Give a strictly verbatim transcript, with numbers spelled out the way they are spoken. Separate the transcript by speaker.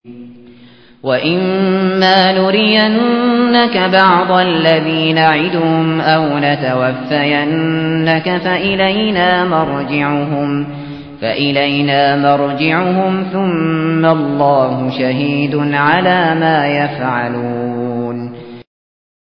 Speaker 1: وَإِمَّا نُرِيَنَّكَ بَعْضَ الَّذِي نَعِدُهُمْ أَوْ نَتَوَفَّيَنَّكَ فَإِلَيْنَا مَرْجِعُهُمْ فَإِلَيْنَا مَرْجِعُهُمْ ثُمَّ اللَّهُ شَهِيدٌ عَلَى مَا يَفْعَلُونَ